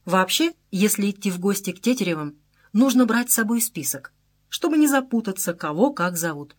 Вообще, если идти в гости к Тетеревым, нужно брать с собой список, чтобы не запутаться, кого как зовут.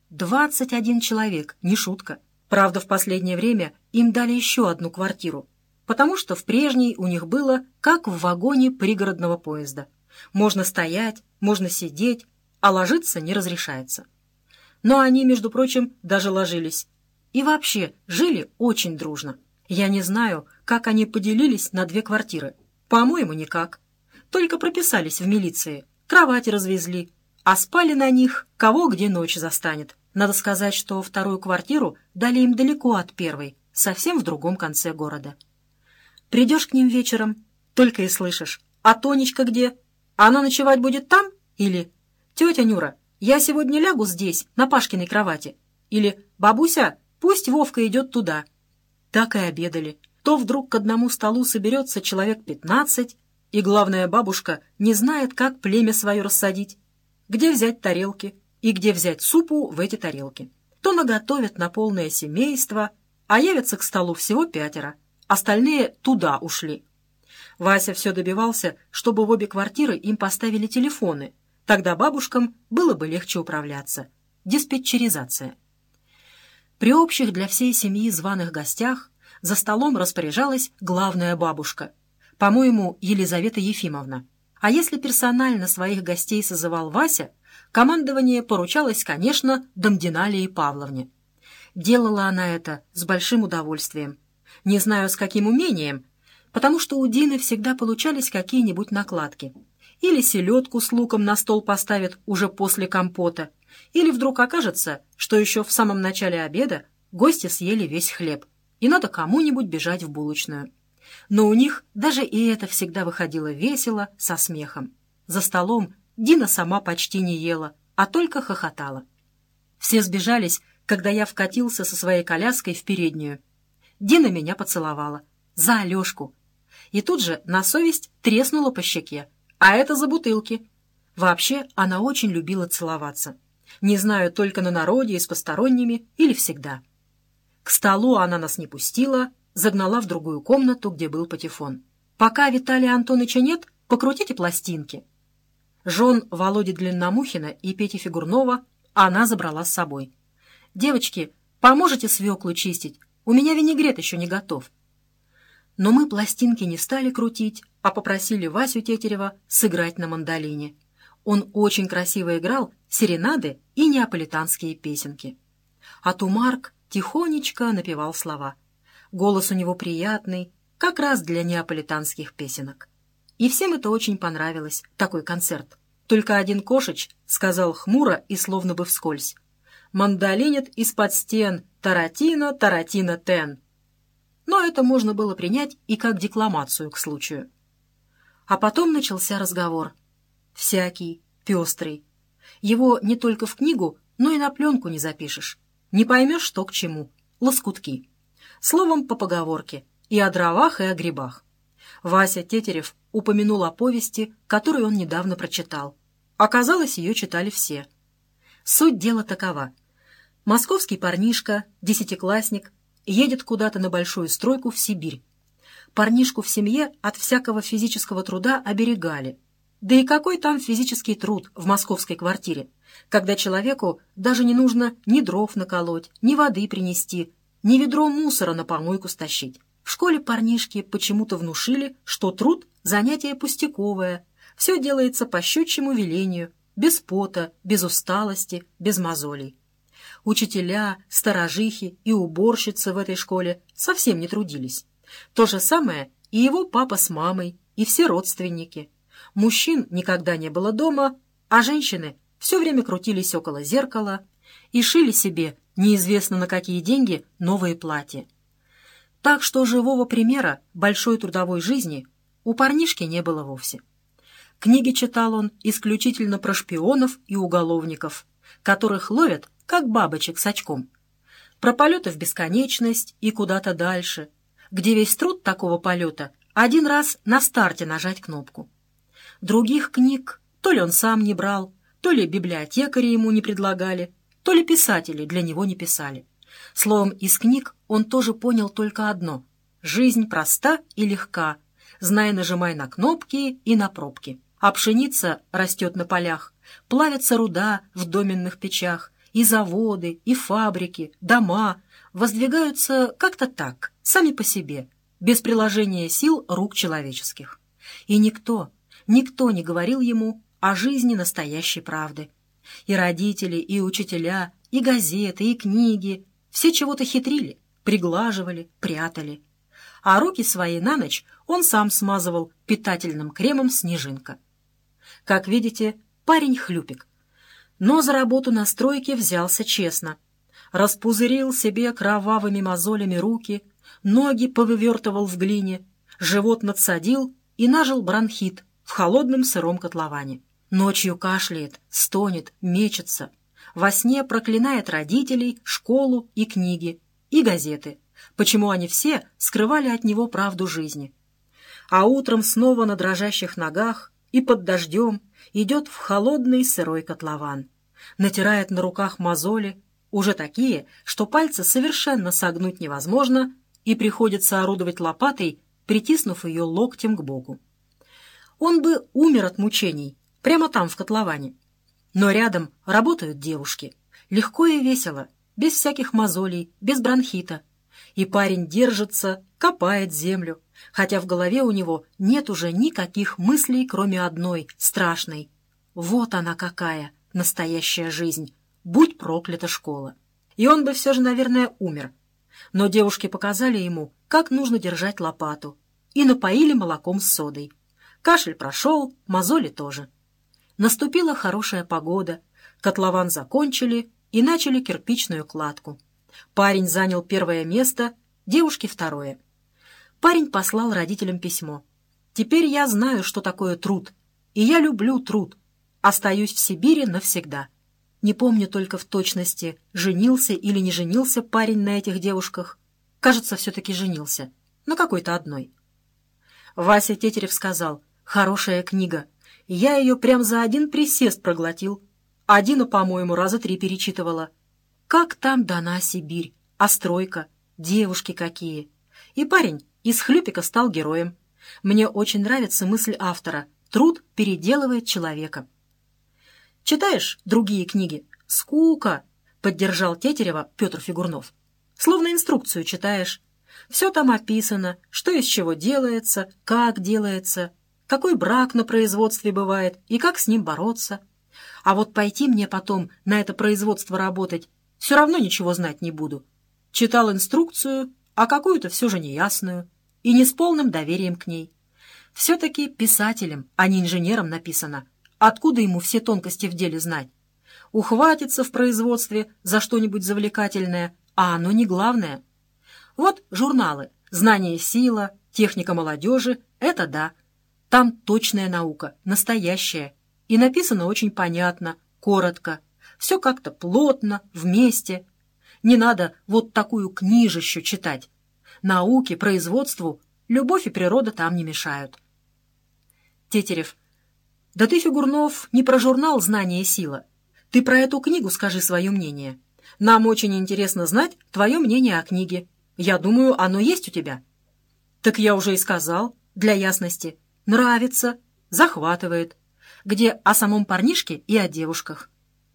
21 человек, не шутка. Правда, в последнее время им дали еще одну квартиру, потому что в прежней у них было как в вагоне пригородного поезда. Можно стоять, можно сидеть, а ложиться не разрешается. Но они, между прочим, даже ложились. И вообще жили очень дружно. Я не знаю, как они поделились на 2 квартиры. По-моему, никак. Только прописались в милиции, кровати развезли, а спали на них, кого где ночь застанет. Надо сказать, что 2-ю квартиру дали им далеко от 1-й, совсем в другом конце города. Придешь к ним вечером, только и слышишь: «А Тонечка где? Она ночевать будет там?» Или «Тетя Нюра, я сегодня лягу здесь, на Пашкиной кровати». Или «Бабуся, пусть Вовка идет туда». Так и обедали. То вдруг к одному столу соберется человек 15, и главная бабушка не знает, как племя свое рассадить, где взять тарелки и где взять супу в эти тарелки. То наготовят на полное семейство, а явятся к столу всего 5, остальные туда ушли. Вася все добивался, чтобы в обе квартиры им поставили телефоны, тогда бабушкам было бы легче управляться. Диспетчеризация. При общих для всей семьи званых гостях за столом распоряжалась главная бабушка, по-моему, Елизавета Ефимовна. А если персонально своих гостей созывал Вася, командование поручалось, конечно, Домдиналии Павловне. Делала она это с большим удовольствием. Не знаю, с каким умением, потому что у Дины всегда получались какие-нибудь накладки. Или селедку с луком на стол поставят уже после компота, или вдруг окажется, что еще в самом начале обеда гости съели весь хлеб, и надо кому-нибудь бежать в булочную. Но у них даже и это всегда выходило весело, со смехом. За столом Дина сама почти не ела, а только хохотала. Все сбежались, когда я вкатился со своей коляской в переднюю. Дина меня поцеловала. За Алешку. И тут же на совесть треснула по щеке. А это за бутылки. Вообще, она очень любила целоваться. Не знаю, только на народе и с посторонними или всегда. К столу она нас не пустила, загнала в другую комнату, где был патефон. Пока Виталия Антоновича нет, покрутите пластинки. Жен Володи Длинномухина и Пети Фигурнова она забрала с собой. «Девочки, поможете свеклу чистить? У меня винегрет еще не готов». Но мы пластинки не стали крутить, а попросили Васю Тетерева сыграть на мандолине. Он очень красиво играл серенады и неаполитанские песенки. А Тумарк тихонечко напевал слова. Голос у него приятный, как раз для неаполитанских песенок. И всем это очень понравилось, такой концерт. Только один Кошич сказал хмуро и словно бы вскользь: «Мандолинит из-под стен, таратино, таратино, тен». Но это можно было принять и как декламацию к случаю. А потом начался разговор. Всякий, пестрый. Его не только в книгу, но и на пленку не запишешь. Не поймешь, что к чему. Лоскутки. Словом, по поговорке. И о дровах, и о грибах. Вася Тетерев упомянул о повести, которую он недавно прочитал. Оказалось, ее читали все. Суть дела такова. Московский парнишка, 10-классник, едет куда-то на большую стройку в Сибирь. Парнишку в семье от всякого физического труда оберегали. Да и какой там физический труд в московской квартире, когда человеку даже не нужно ни дров наколоть, ни воды принести, ни ведро мусора на помойку стащить. В школе парнишки почему-то внушили, что труд — занятие пустяковое, все делается по щучьему велению, без пота, без усталости, без мозолей. Учителя, сторожихи и уборщицы в этой школе совсем не трудились. То же самое и его папа с мамой, и все родственники. Мужчин никогда не было дома, а женщины все время крутились около зеркала и шили себе, неизвестно на какие деньги, новые платья. Так что живого примера большой трудовой жизни у парнишки не было вовсе. Книги читал он исключительно про шпионов и уголовников, которых ловят, как бабочек с очком. Про полеты в бесконечность и куда-то дальше, где весь труд такого полета — один раз на старте нажать кнопку. Других книг то ли он сам не брал, то ли библиотекари ему не предлагали, то ли писатели для него не писали. Словом, из книг он тоже понял только одно — жизнь проста и легка, знай, нажимай на кнопки и на пробки. А пшеница растет на полях, плавится руда в доменных печах, и заводы, и фабрики, дома воздвигаются как-то так, сами по себе, без приложения сил рук человеческих. И никто не говорил ему о жизни настоящей правды. И родители, и учителя, и газеты, и книги все чего-то хитрили, приглаживали, прятали. А руки свои на ночь он сам смазывал питательным кремом «Снежинка». Как видите, парень хлюпик. Но за работу на стройке взялся честно. Распузырил себе кровавыми мозолями руки, ноги повывертывал в глине, живот надсадил и нажил бронхит в холодном сыром котловане. Ночью кашляет, стонет, мечется. Во сне проклинает родителей, школу и книги, и газеты. Почему они все скрывали от него правду жизни. А утром снова на дрожащих ногах и под дождем идет в холодный сырой котлован. Натирает на руках мозоли, уже такие, что пальцы совершенно согнуть невозможно, и приходится орудовать лопатой, притиснув ее локтем к боку. Он бы умер от мучений, прямо там, в котловане. Но рядом работают девушки. Легко и весело, без всяких мозолей, без бронхита. И парень держится, копает землю, хотя в голове у него нет уже никаких мыслей, кроме одной, страшной. Вот она какая, настоящая жизнь. Будь проклята школа. И он бы все же, наверное, умер. Но девушки показали ему, как нужно держать лопату, и напоили молоком с содой. Кашель прошел, мозоли тоже. Наступила хорошая погода, котлован закончили и начали кирпичную кладку. Парень занял первое место, девушки — второе. Парень послал родителям письмо. «Теперь я знаю, что такое труд, и я люблю труд. Остаюсь в Сибири навсегда». Не помню только в точности, женился или не женился парень на этих девушках. Кажется, все-таки женился. На какой-то одной. Вася Тетерев сказал: «Хорошая книга. Я ее прям за один присест проглотил. Адина, по-моему, раза 3 перечитывала. Как там дана Сибирь, а стройка, девушки какие». И парень из хлюпика стал героем. Мне очень нравится мысль автора. Труд переделывает человека. «Читаешь другие книги? Скука!» — поддержал Тетерева Петр Фигурнов. «Словно инструкцию читаешь. Все там описано, что из чего делается, как делается, какой брак на производстве бывает и как с ним бороться. А вот пойти мне потом на это производство работать все равно ничего знать не буду. Читал инструкцию, а какую-то все же неясную, и не с полным доверием к ней. Все-таки писателем, а не инженером написано. Откуда ему все тонкости в деле знать? Ухватится в производстве за что-нибудь завлекательное, а оно не главное. Вот журналы «Знание — сила», «Техника молодежи» — это да. Там точная наука, настоящая. И написано очень понятно, коротко. Все как-то плотно, вместе. Не надо вот такую книжищу читать. Науке, производству любовь и природа там не мешают. Тетерев: «Да ты, Фигурнов, не про журнал «Знание — сила». Ты про эту книгу скажи свое мнение. Нам очень интересно знать твое мнение о книге. Я думаю, оно есть у тебя». «Так я уже и сказал, для ясности. Нравится, захватывает. Где о самом парнишке и о девушках».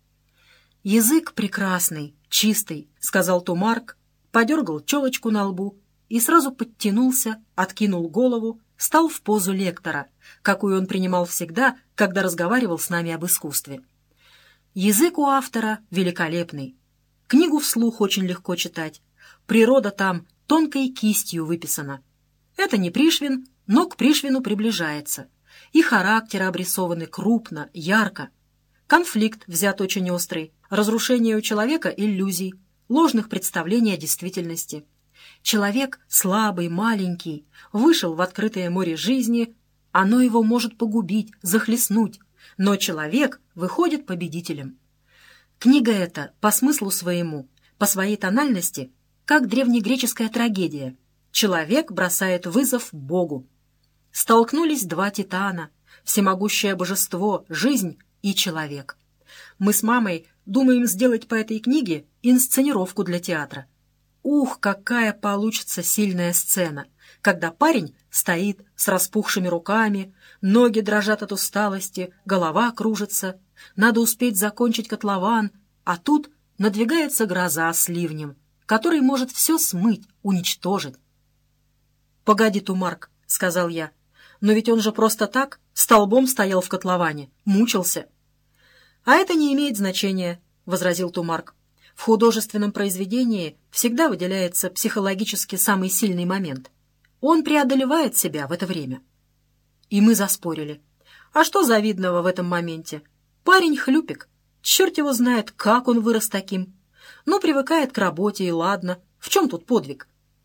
«Язык прекрасный, чистый», — сказал Тумарк, подергал челочку на лбу и сразу подтянулся, откинул голову, стал в позу лектора, какую он принимал всегда, когда разговаривал с нами об искусстве. Язык у автора великолепный. Книгу вслух очень легко читать. Природа там тонкой кистью выписана. Это не Пришвин, но к Пришвину приближается. И характеры обрисованы крупно, ярко. Конфликт взят очень острый. Разрушение у человека иллюзий, ложных представлений о действительности. Человек слабый, маленький, вышел в открытое море жизни, оно его может погубить, захлестнуть, но человек выходит победителем. Книга эта по смыслу своему, по своей тональности, как древнегреческая трагедия. Человек бросает вызов Богу. Столкнулись два титана, всемогущее божество, жизнь и человек. Мы с мамой думаем сделать по этой книге инсценировку для театра. Ух, какая получится сильная сцена! когда парень стоит с распухшими руками, ноги дрожат от усталости, голова кружится, надо успеть закончить котлован, а тут надвигается гроза с ливнем, который может все смыть, уничтожить. «Погоди, Тумарк», — сказал я, — «но ведь он же просто так столбом стоял в котловане, мучился». «А это не имеет значения», — возразил Тумарк. «В художественном произведении всегда выделяется психологически самый сильный момент. Он преодолевает себя в это время». И мы заспорили. А что завидного в этом моменте? Парень хлюпик. Черт его знает, как он вырос таким. Ну, привыкает к работе, и ладно. В чем тут подвиг?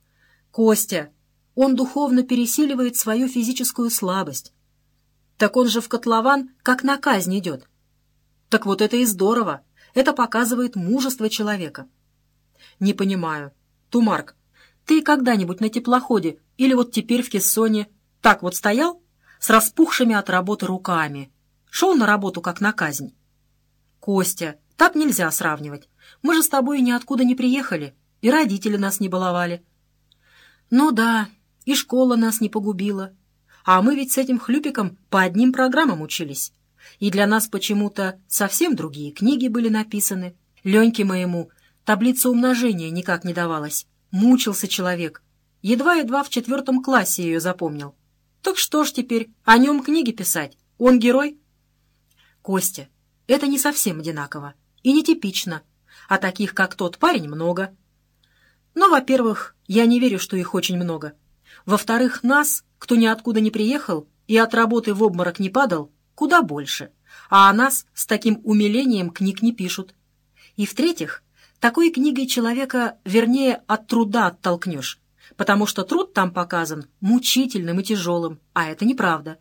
Костя, он духовно пересиливает свою физическую слабость. Так он же в котлован как на казнь идет. Так вот это и здорово. Это показывает мужество человека. Не понимаю. Тумарк, ты когда-нибудь на теплоходе или вот теперь в кессоне так вот стоял с распухшими от работы руками? Шел на работу как на казнь? Костя, так нельзя сравнивать. Мы же с тобой ниоткуда не приехали, и родители нас не баловали. Ну да, и школа нас не погубила. А мы ведь с этим хлюпиком по одним программам учились. И для нас почему-то совсем другие книги были написаны. Леньке моему таблица умножения никак не давалась. Мучился человек. Едва-едва в 4 классе ее запомнил. Так что ж теперь, о нем книги писать? Он герой? Костя, это не совсем одинаково и нетипично. А таких, как тот парень, много. Но, во-первых, я не верю, что их очень много. Во-вторых, нас, кто ниоткуда не приехал и от работы в обморок не падал, куда больше, а о нас с таким умилением книг не пишут. И в-третьих, такой книгой человека, вернее, от труда оттолкнешь, потому что труд там показан мучительным и тяжелым, а это неправда.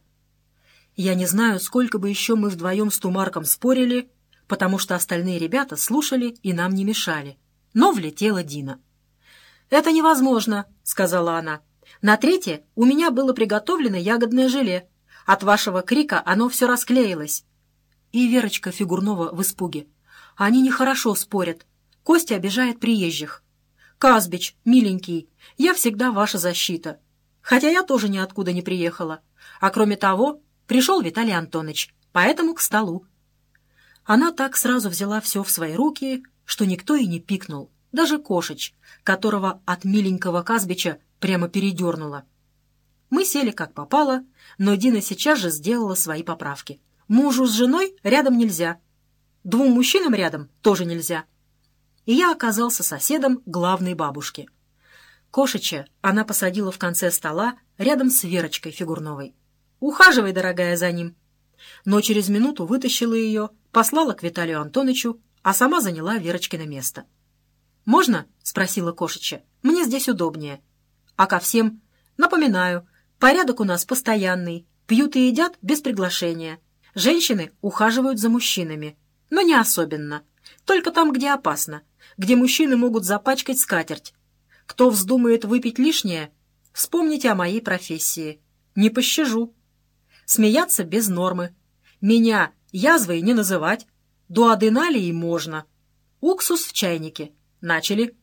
Я не знаю, сколько бы еще мы вдвоем с Тумарком спорили, потому что остальные ребята слушали и нам не мешали. Но влетела Дина. «Это невозможно», — сказала она. «На третье у меня было приготовлено ягодное желе. От вашего крика оно все расклеилось». И Верочка Фигурнова в испуге. «Они нехорошо спорят. Костя обижает приезжих. Казбич, миленький, я всегда ваша защита. Хотя я тоже ниоткуда не приехала. А кроме того, пришел Виталий Антонович, поэтому к столу». Она так сразу взяла все в свои руки, что никто и не пикнул, даже Кошич, которого от миленького Казбича прямо передернуло. Мы сели как попало, но Дина сейчас же сделала свои поправки. Мужу с женой рядом нельзя. 2 мужчинам рядом тоже нельзя. И я оказался соседом главной бабушки. Кошича она посадила в конце стола рядом с Верочкой Фигурновой. «Ухаживай, дорогая, за ним». Но через минуту вытащила ее, послала к Виталию Антоновичу, а сама заняла Верочкино место. «Можно?» — спросила Кошича. «Мне здесь удобнее». А ко всем напоминаю, порядок у нас постоянный, пьют и едят без приглашения. Женщины ухаживают за мужчинами, но не особенно, только там, где опасно, где мужчины могут запачкать скатерть. Кто вздумает выпить лишнее, вспомните о моей профессии. Не пощажу. Смеяться без нормы. Меня язвой не называть. Дуоденалией можно. Уксус в чайнике. Начали.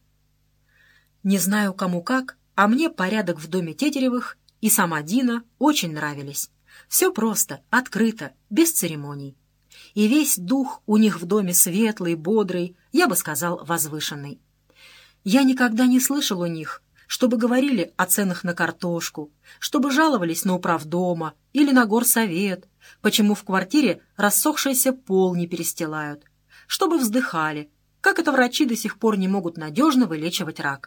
Не знаю, кому как, а мне порядок в доме Тетеревых и сама Дина очень нравились. Все просто, открыто, без церемоний. И весь дух у них в доме светлый, бодрый, я бы сказал, возвышенный. Я никогда не слышал у них, чтобы говорили о ценах на картошку, чтобы жаловались на управдома или на горсовет, почему в квартире рассохшийся пол не перестилают, чтобы вздыхали, как это врачи до сих пор не могут надежно вылечивать рак.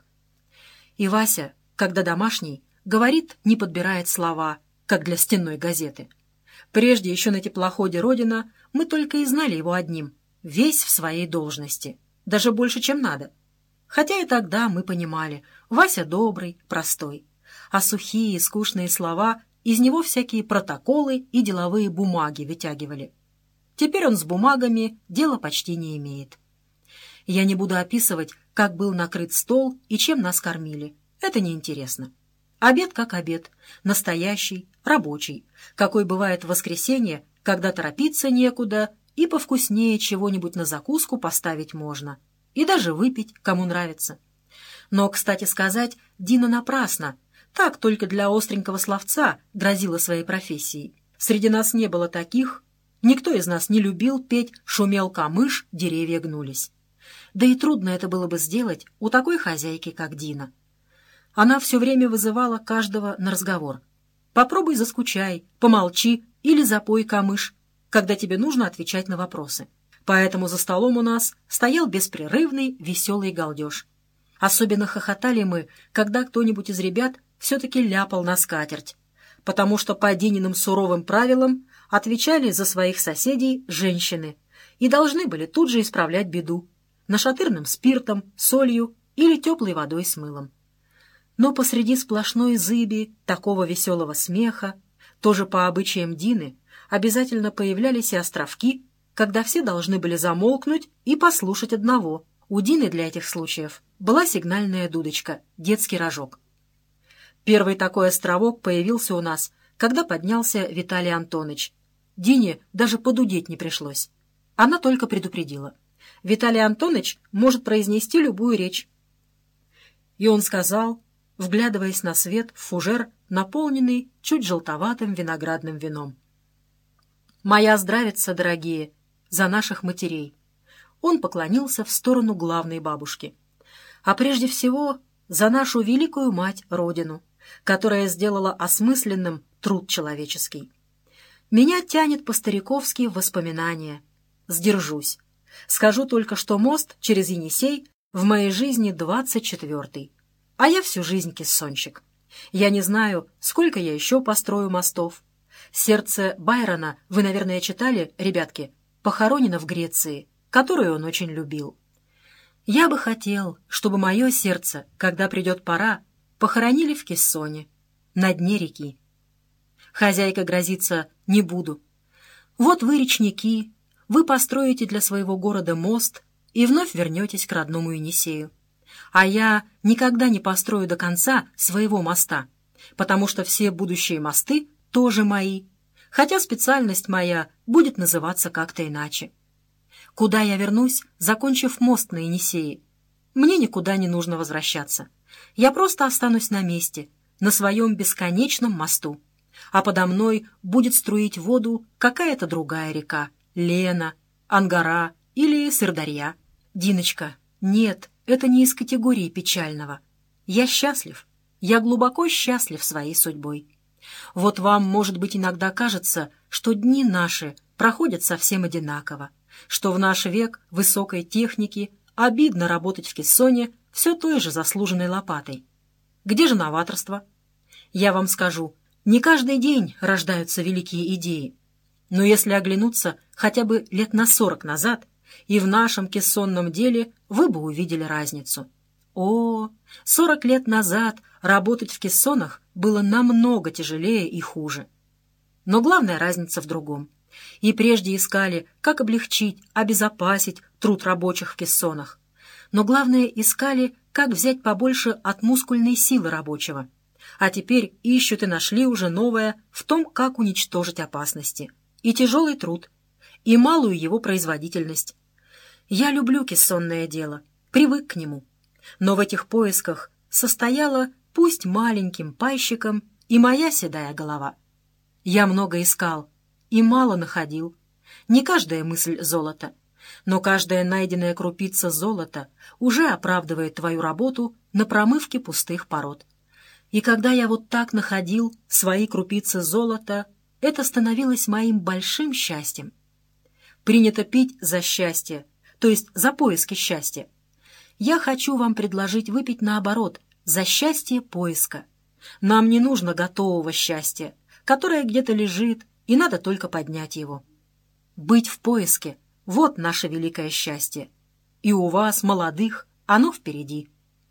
И Вася, когда домашний, говорит, не подбирает слова, как для стенной газеты. Прежде еще на теплоходе «Родина» мы только и знали его одним, весь в своей должности, даже больше, чем надо. Хотя и тогда мы понимали, Вася добрый, простой, а сухие, скучные слова из него всякие протоколы и деловые бумаги вытягивали. Теперь он с бумагами дела почти не имеет. Я не буду описывать, как был накрыт стол и чем нас кормили. Это неинтересно. Обед как обед, настоящий, рабочий, какой бывает в воскресенье, когда торопиться некуда и повкуснее чего-нибудь на закуску поставить можно. И даже выпить, кому нравится. Но, кстати сказать, Дина напрасно. Так только для остренького словца грозила своей профессией. Среди нас не было таких, никто из нас не любил петь «Шумел камыш, деревья гнулись». Да и трудно это было бы сделать у такой хозяйки, как Дина. Она все время вызывала каждого на разговор. Попробуй заскучай, помолчи или запой камыш, когда тебе нужно отвечать на вопросы. Поэтому за столом у нас стоял беспрерывный веселый галдеж. Особенно хохотали мы, когда кто-нибудь из ребят все-таки ляпал на скатерть, потому что по Дининым суровым правилам отвечали за своих соседей женщины и должны были тут же исправлять беду нашатырным спиртом, солью или теплой водой с мылом. Но посреди сплошной зыби такого веселого смеха, тоже по обычаям Дины, обязательно появлялись и островки, когда все должны были замолкнуть и послушать одного. У Дины для этих случаев была сигнальная дудочка, детский рожок. Первый такой островок появился у нас, когда поднялся Виталий Антонович. Дине даже подудеть не пришлось. Она только предупредила: Виталий Антонович может произнести любую речь. И он сказал, вглядываясь на свет в фужер, наполненный чуть желтоватым виноградным вином: «Моя здравица, дорогие, за наших матерей». Он поклонился в сторону главной бабушки. А прежде всего за нашу великую мать Родину, которая сделала осмысленным труд человеческий. Меня тянет по-стариковски в воспоминания. Сдержусь. Скажу только, что мост через Енисей в моей жизни 24-й. А я всю жизнь кессонщик. Я не знаю, сколько я еще построю мостов. «Сердце Байрона» вы, наверное, читали, ребятки, похоронено в Греции, которую он очень любил. Я бы хотел, чтобы мое сердце, когда придет пора, похоронили в Кессоне, на дне реки. Хозяйка грозится: не буду. Вот вы, речники, вы построите для своего города мост и вновь вернетесь к родному Енисею. А я никогда не построю до конца своего моста, потому что все будущие мосты тоже мои, хотя специальность моя будет называться как-то иначе. Куда я вернусь, закончив мост на Енисее? Мне никуда не нужно возвращаться. Я просто останусь на месте, на своем бесконечном мосту. А подо мной будет струить воду какая-то другая река — Лена, Ангара или Сырдарья. Диночка, нет, это не из категории печального. Я счастлив, я глубоко счастлив своей судьбой. Вот вам, может быть, иногда кажется, что дни наши проходят совсем одинаково, что в наш век высокой техники обидно работать в кессоне все той же заслуженной лопатой. Где же новаторство? Я вам скажу, не каждый день рождаются великие идеи. Но если оглянуться хотя бы лет на 40 назад, и в нашем кессонном деле вы бы увидели разницу. О, 40 лет назад работать в кессонах было намного тяжелее и хуже. Но главная разница в другом. И прежде искали, как облегчить, обезопасить труд рабочих в кессонах. Но главное, искали, как взять побольше от мускульной силы рабочего. А теперь ищут и нашли уже новое в том, как уничтожить опасности. И тяжелый труд, и малую его производительность. Я люблю кессонное дело, привык к нему. Но в этих поисках состояла, пусть маленьким пайщиком, и моя седая голова. Я много искал и мало находил. Не каждая мысль золото, но каждая найденная крупица золота уже оправдывает твою работу на промывке пустых пород. И когда я вот так находил свои крупицы золота, это становилось моим большим счастьем. Принято пить за счастье, то есть за поиски счастья. Я хочу вам предложить выпить наоборот, за счастье поиска. Нам не нужно готового счастья, которое где-то лежит, и надо только поднять его. Быть в поиске — вот наше великое счастье. И у вас, молодых, оно впереди.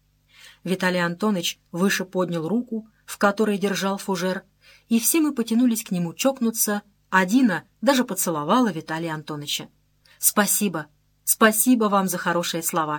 Виталий Антонович выше поднял руку, в которой держал фужер, и все мы потянулись к нему чокнуться, а Дина даже поцеловала Виталия Антоновича. «Спасибо, спасибо вам за хорошие слова».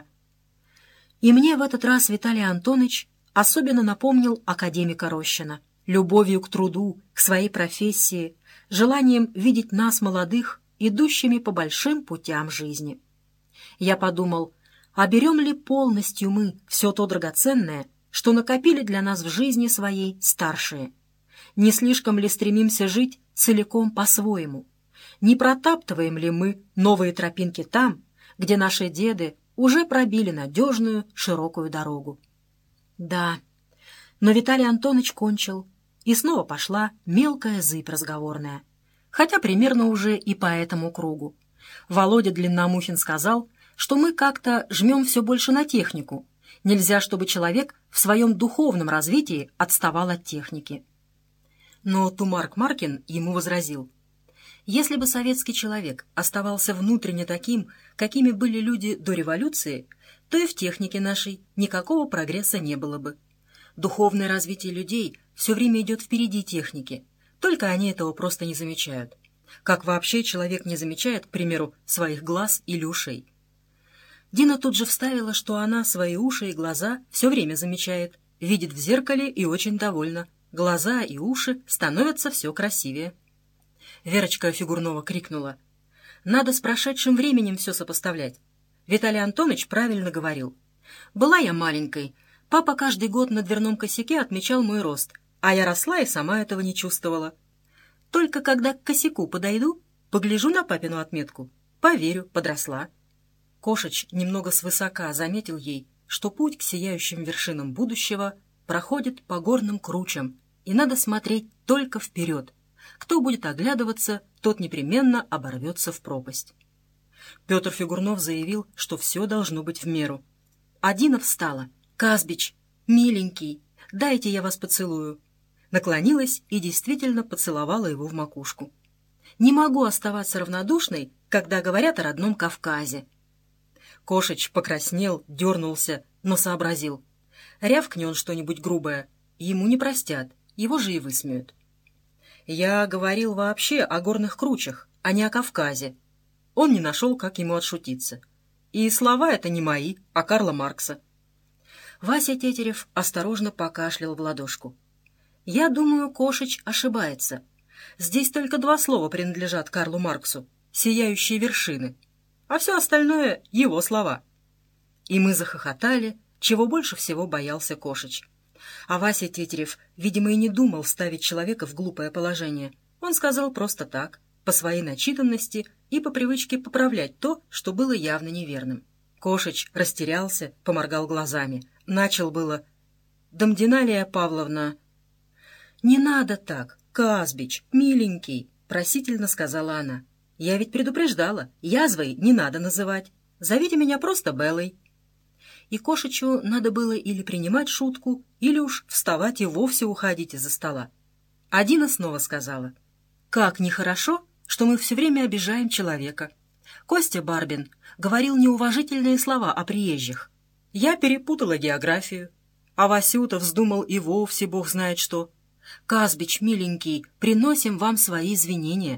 И мне в этот раз Виталий Антонович особенно напомнил академика Рощина. Любовью к труду, к своей профессии, желанием видеть нас, молодых, идущими по большим путям жизни. Я подумал, а берем ли полностью мы все то драгоценное, что накопили для нас в жизни своей старшие. Не слишком ли стремимся жить целиком по-своему? Не протаптываем ли мы новые тропинки там, где наши деды уже пробили надежную широкую дорогу? Да, но Виталий Антонович кончил, и снова пошла мелкая зыбь разговорная, хотя примерно уже и по этому кругу. Володя Длинномухин сказал, что мы как-то жмем все больше на технику. Нельзя, чтобы человек в своем духовном развитии отставал от техники. Но Тумарк Маркин ему возразил: если бы советский человек оставался внутренне таким, какими были люди до революции, то и в технике нашей никакого прогресса не было бы. Духовное развитие людей все время идет впереди техники, только они этого просто не замечают. Как вообще человек не замечает, к примеру, своих глаз или ушей? Дина тут же вставила, что она свои уши и глаза все время замечает, видит в зеркале и очень довольна. Глаза и уши становятся все красивее. Верочка Фигурнова крикнула: «Надо с прошедшим временем все сопоставлять. Виталий Антонович правильно говорил. Была я маленькой, папа каждый год на дверном косяке отмечал мой рост, а я росла и сама этого не чувствовала. Только когда к косяку подойду, погляжу на папину отметку, поверю, подросла». Кошич немного свысока заметил ей, что путь к сияющим вершинам будущего проходит по горным кручам, и надо смотреть только вперед. Кто будет оглядываться, тот непременно оборвется в пропасть. Петр Фигурнов заявил, что все должно быть в меру. А Дина встала. «Казбич, миленький, дайте я вас поцелую». Наклонилась и действительно поцеловала его в макушку. «Не могу оставаться равнодушной, когда говорят о родном Кавказе». Кошич покраснел, дернулся, но сообразил. Рявкни он что-нибудь грубое, ему не простят, его же и высмеют. «Я говорил вообще о горных кручах, а не о Кавказе». Он не нашел, как ему отшутиться. И слова это не мои, а Карла Маркса. Вася Тетерев осторожно покашлял в ладошку. «Я думаю, Кошич ошибается. Здесь только 2 слова принадлежат Карлу Марксу — «сияющие вершины», а все остальное — его слова. И мы захохотали, чего больше всего боялся Кошич. А Вася Тетерев, видимо, и не думал ставить человека в глупое положение. Он сказал просто так, по своей начитанности и по привычке поправлять то, что было явно неверным. Кошич растерялся, поморгал глазами. Начал было: «Дамдиналия Павловна...» «Не надо так, Казбич, миленький», — просительно сказала она. «Я ведь предупреждала, язвой не надо называть. Зовите меня просто Беллой». И Кошичу надо было или принимать шутку, или уж вставать и вовсе уходить из-за стола. А Дина снова сказала: «Как нехорошо, что мы все время обижаем человека. Костя Барбин говорил неуважительные слова о приезжих. Я перепутала географию, а Васюта вздумал и вовсе бог знает что. Казбич, миленький, приносим вам свои извинения».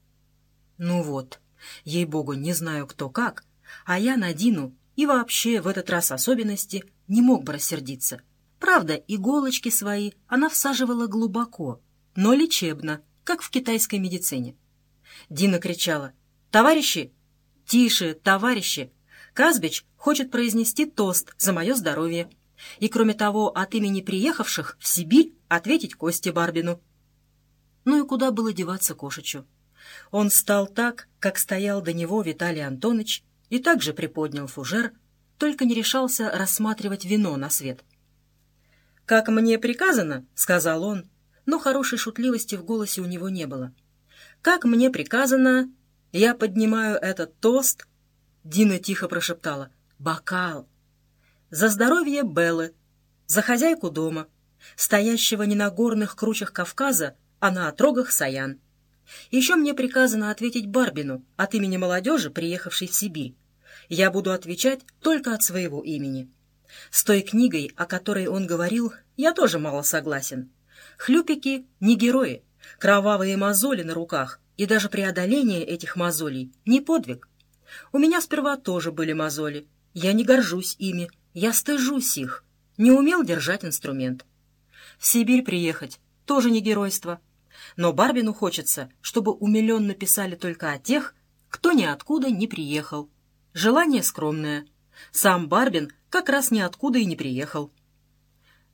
Ну вот, ей-богу, не знаю кто как, а я на Дину и вообще в этот раз особенности не мог бы рассердиться. Правда, иголочки свои она всаживала глубоко, но лечебно, как в китайской медицине. Дина кричала: «Товарищи! Тише, товарищи! Казбич хочет произнести тост за мое здоровье. И, кроме того, от имени приехавших в Сибирь ответить Косте Барбину». Ну и куда было деваться Кошичу? Он стал так, как стоял до него Виталий Антонович, и также приподнял фужер, только не решался рассматривать вино на свет. «Как мне приказано», — сказал он, но хорошей шутливости в голосе у него не было. «Как мне приказано, я поднимаю этот тост», — Дина тихо прошептала, «бокал, за здоровье Беллы, за хозяйку дома, стоящего не на горных кручах Кавказа, а на отрогах Саян. Еще мне приказано ответить Барбину от имени молодежи, приехавшей в Сибирь. Я буду отвечать только от своего имени. С той книгой, о которой он говорил, я тоже мало согласен. Хлюпики не герои, кровавые мозоли на руках, и даже преодоление этих мозолей не подвиг. У меня сперва тоже были мозоли. Я не горжусь ими, я стыжусь их. Не умел держать инструмент. В Сибирь приехать тоже не геройство. Но Барбину хочется, чтобы умиленно писали только о тех, кто ниоткуда не приехал. Желание скромное. Сам Барбин как раз ниоткуда и не приехал.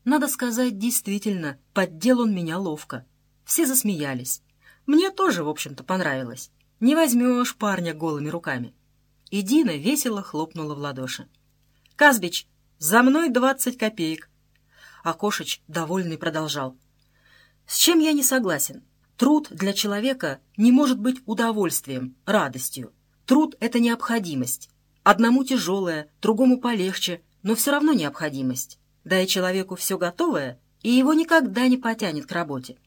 Надо сказать, действительно, поддел он меня ловко. Все засмеялись. Мне тоже, в общем-то, понравилось. Не возьмешь парня голыми руками. И Дина весело хлопнула в ладоши. «Казбич, за мной 20 копеек!» А Кошич, довольный, продолжал. «С чем я не согласен? Труд для человека не может быть удовольствием, радостью. Труд — это необходимость. Одному тяжелое, другому полегче, но все равно необходимость. Дай человеку все готовое, и его никогда не потянет к работе».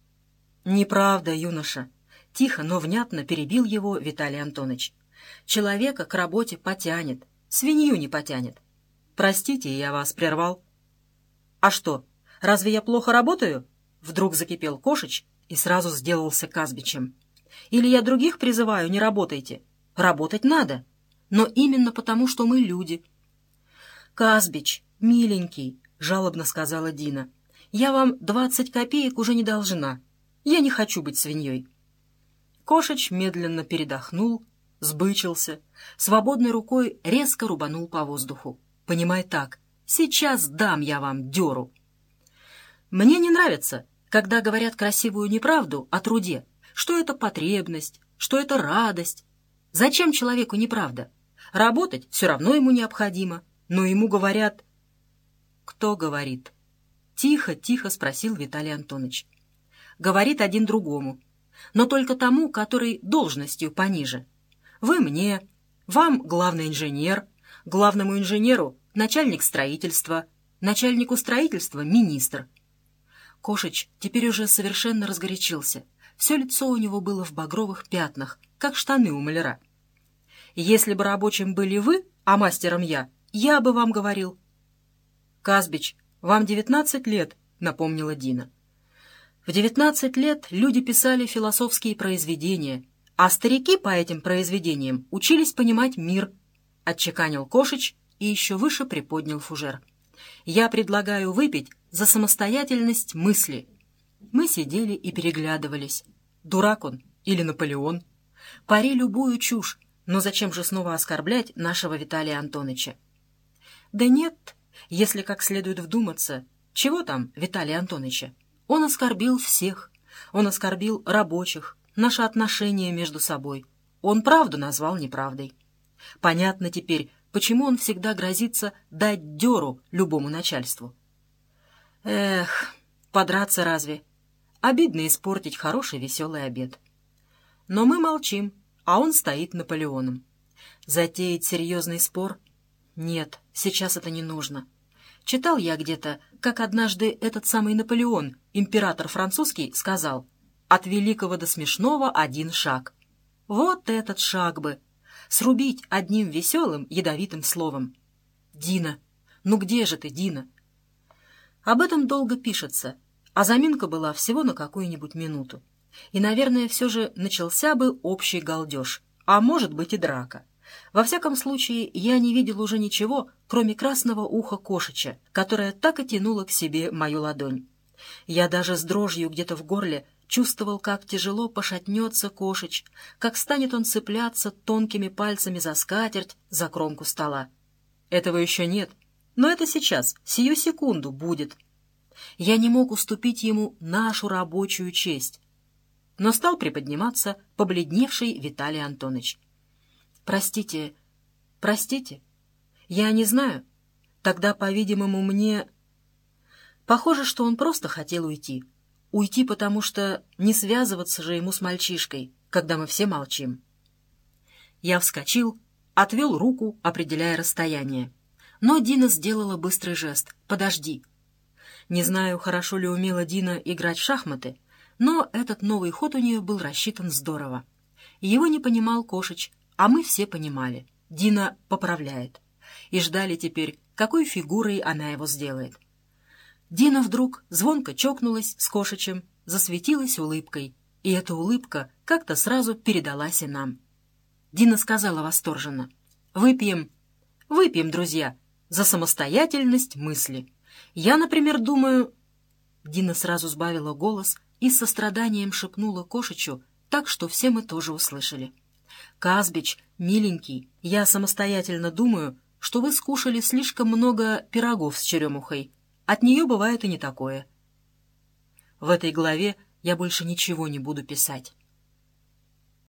«Неправда, юноша», — тихо, но внятно перебил его Виталий Антонович. «Человека к работе потянет, свинью не потянет. Простите, я вас прервал». «А что, разве я плохо работаю?» — вдруг закипел Кошич и сразу сделался Казбичем. «Или я других призываю, не работайте? Работать надо, но именно потому, что мы люди». «Казбич, миленький», — жалобно сказала Дина, — «я вам 20 копеек уже не должна. Я не хочу быть свиньей». Кошич медленно передохнул, сбычился, свободной рукой резко рубанул по воздуху. «Понимай так, сейчас дам я вам дёру». «Мне не нравится, когда говорят красивую неправду о труде, что это потребность, что это радость. Зачем человеку неправда? Работать все равно ему необходимо, но ему говорят...» «Кто говорит?» — тихо спросил Виталий Антонович. «Говорит один другому, но только тому, который должностью пониже. Вы мне, вам главный инженер, главному инженеру начальник строительства, начальнику строительства министр». Кошич теперь уже совершенно разгорячился. Все лицо у него было в багровых пятнах, как штаны у маляра. «Если бы рабочим были вы, а мастером я бы вам говорил». «Казбич, вам 19 лет», — напомнила Дина. «В 19 лет люди писали философские произведения, а старики по этим произведениям учились понимать мир», — отчеканил Кошич и еще выше приподнял фужер. «Я предлагаю выпить за самостоятельность мысли». Мы сидели и переглядывались. Дурак он или Наполеон? Пари любую чушь, но зачем же снова оскорблять нашего Виталия Антоновича? Да нет, если как следует вдуматься, чего там Виталия Антоновича? Он оскорбил всех. Он оскорбил рабочих, наши отношения между собой. Он правду назвал неправдой. Понятно теперь, почему он всегда грозится дать дёру любому начальству. Эх, подраться разве? Обидно испортить хороший веселый обед. Но мы молчим, а он стоит Наполеоном. Затеять серьезный спор? Нет, сейчас это не нужно. Читал я где-то, как однажды этот самый Наполеон, император французский, сказал: «От великого до смешного один шаг». Вот этот шаг бы! Срубить одним веселым, ядовитым словом. «Дина! Ну где же ты, Дина?» Об этом долго пишется, а заминка была всего на какую-нибудь минуту. И, наверное, все же начался бы общий галдеж, а может быть и драка. Во всяком случае, я не видел уже ничего, кроме красного уха Кошича, которое так и тянуло к себе мою ладонь. Я даже с дрожью где-то в горле чувствовал, как тяжело пошатнется Кошич, как станет он цепляться тонкими пальцами за скатерть, за кромку стола. Этого еще нет, но это сейчас, сию секунду будет. Я не мог уступить ему нашу рабочую честь, но стал приподниматься побледневший Виталий Антонович. «Простите, простите, я не знаю. Тогда, по-видимому, мне...» Похоже, что он просто хотел уйти. Уйти, потому что не связываться же ему с мальчишкой, когда мы все молчим. Я вскочил, отвел руку, определяя расстояние. Но Дина сделала быстрый жест: «Подожди». Не знаю, хорошо ли умела Дина играть в шахматы, но этот новый ход у нее был рассчитан здорово. Его не понимал Кошич, а мы все понимали. Дина поправляет. И ждали теперь, какой фигурой она его сделает. Дина вдруг звонко чокнулась с Кошичем, засветилась улыбкой, и эта улыбка как-то сразу передалась и нам. Дина сказала восторженно: «Выпьем, выпьем, друзья, за самостоятельность мысли. Я, например, думаю...» Дина сразу сбавила голос и с состраданием шепнула Кошичу так, что все мы тоже услышали: «Казбич, миленький, я самостоятельно думаю, что вы скушали слишком много пирогов с черемухой, От нее бывает и не такое. В этой главе я больше ничего не буду писать.